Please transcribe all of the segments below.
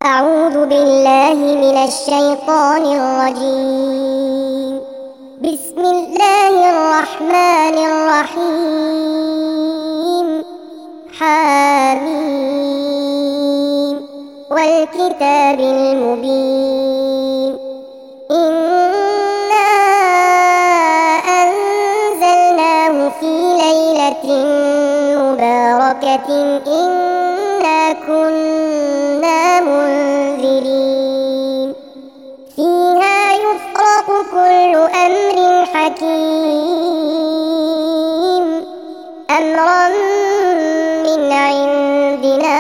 أعوذ بالله من الشيطان الرجيم. بسم الله الرحمن الرحيم. حميم والكتاب المبين. إنا أنزلناه في ليلة مباركة إنا كنا منذرين فيها يفرق كل أمر حكيم أمرا من عندنا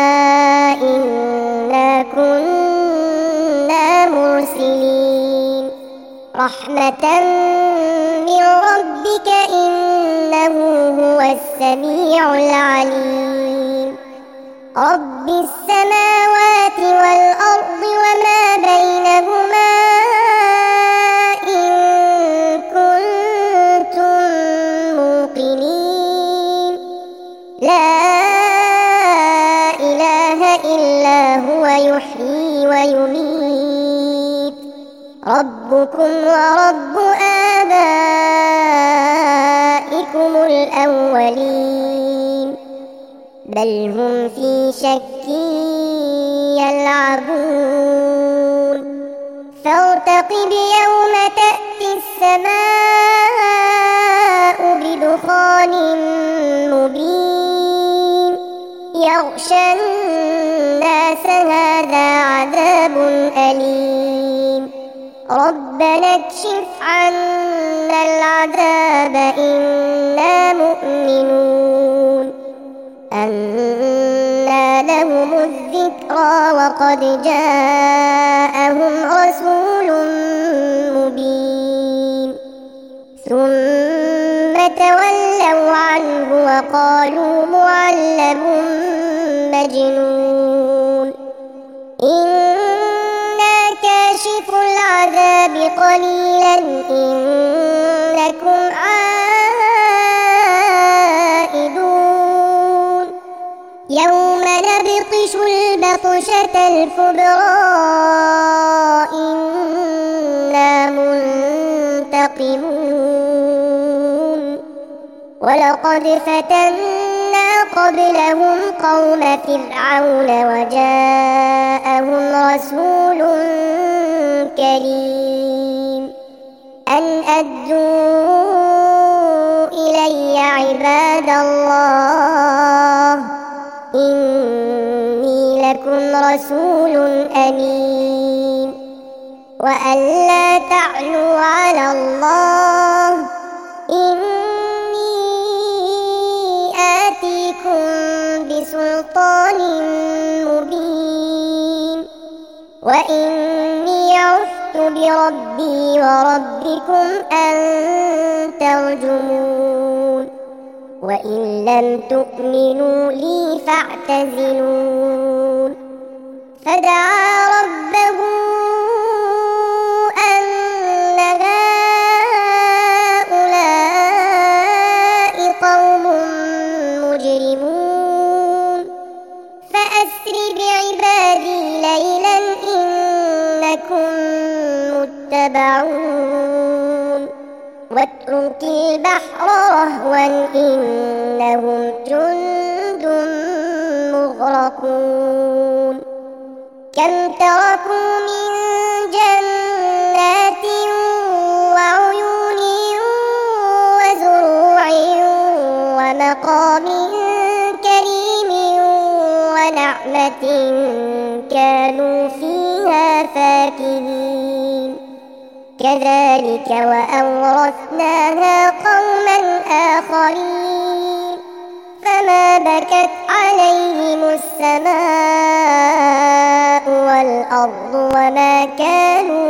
إنا كنا مرسلين رحمة من ربك إنه هو السميع العليم. رب السماوات والأرض وما بينهما إن كنتم موقنين. لا إله إلا هو يحيي ويميت. ربكم ورب آبائكم الأولين بل هم في شك يلعبون. فارتقب يوم تأتي السماء بدخان مبين يغشى الناس هذا عذاب أليم. ربنا اكشف عنا العذاب إنا مؤمنون. أنى لهم الذكرى وقد جاءهم رسول مبين ثم تولوا عنه وقالوا معلم مجنون. إنا كاشف العذاب قليلا إنكم عائدون. يوم نبطش البطشة الكبرى إنا منتقمون. ولقد فتنا قبلهم قوم فرعون وجاءهم رسول كريم أن أدوا إلي عباد الله إني لكم رسول أمين وأن لا تعلوا على الله إني آتيكم بسلطان مبين وإني عذت بربي وربكم أن ترجمون وإن لم تؤمنوا لي فاعتزلون. فدعا ربه أن هؤلاء قوم مجرمون فأسر بعبادي ليلا إنكم متبعون. واترك البحر رهوا إنهم جند مغرقون. كم تركوا من جنات وعيون وزروع ومقام كريم ونعمة كانوا فيها فاكهين. كذلك وأورثناها قوما آخرين فما بكت عليهم السماء والأرض وما كانوا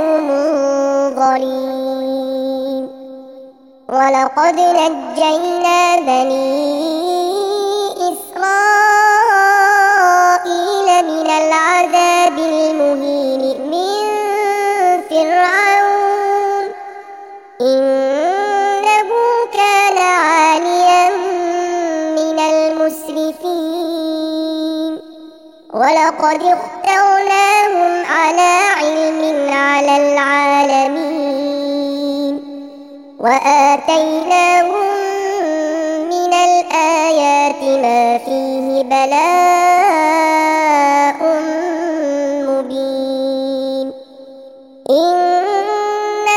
منظرين. ولقد نجينا بني إسرائيل من العذاب المهين من فرعون إنه كان عاليا من المسرفين ولقد اخترناهم على علم على العالمين وآتيناهم من الآيات ما فيه بلاء مبين إن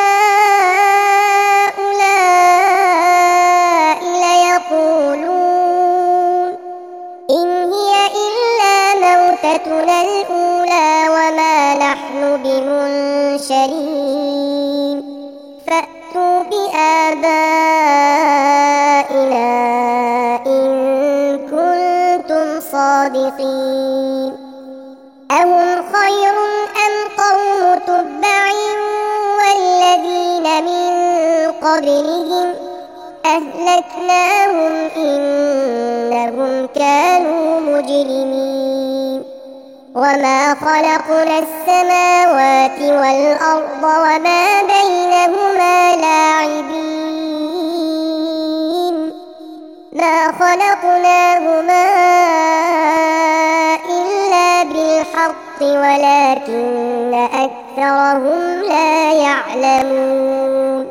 هؤلاء ليقولون إن هي إلا موتتنا الأولى وما نحن بمنشرين فأتوا بآبائنا إن كنتم صادقين أهم خير أم قوم تبع والذين من قبلهم أهلكناهم إنهم كانوا مجرمين وما خلقنا السماوات والأرض وما بينهما لاعبين ما خلقناهما إلا بالحق ولكن أكثرهم لا يعلمون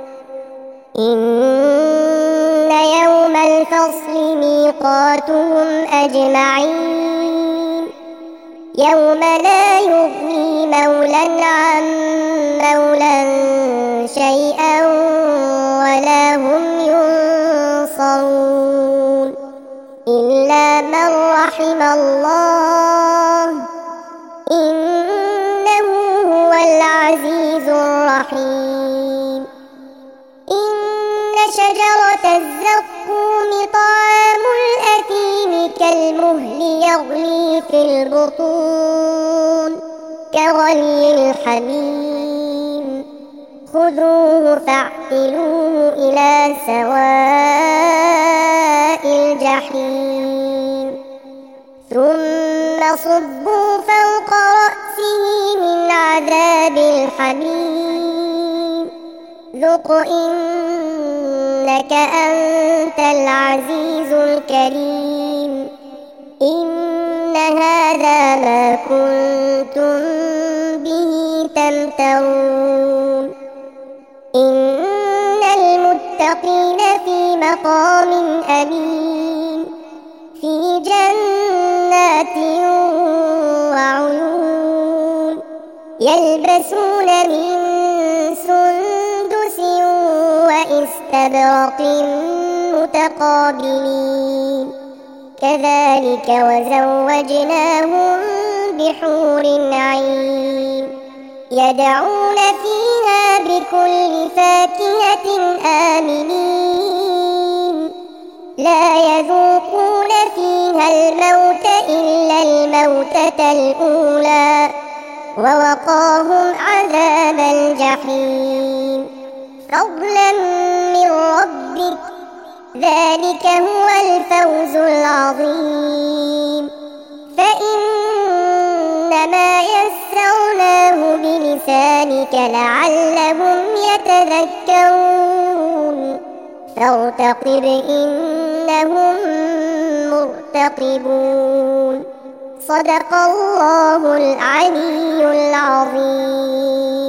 إن يوم الفصل ميقاتهم أجمعين يوم لا يغني مولى عن مولى شيئا ولا هم ينصرون إلا من رحم الله إنه هو العزيز الرحيم إن شجرة الزقوم طعام الأثيم كالمهل يغلي في البطون كغلي الحميم خذوه فاعتلوه إلى سواء الجحيم ثم صبوا فوق رأسه من عذاب الحميم ذق إنك أنت العزيز الكريم إن هذا ما كنتم به تمترون إن المتقين في مقام أمين في جنات وعيون يلبسون من سندس وإستبرق متقابلين كذلك وزوجناهم بحور عين يدعون فيها بكل فاكهة آمنين لا يذوقون فيها الموت إلا الموتة الأولى ووقاهم عذاب الجحيم فضلا من ربك ذلك هو الفوز العظيم فإنما يسرناه بلسانك لعلهم يتذكرون فارتقب إنهم مرتقبون صدق الله العلي العظيم.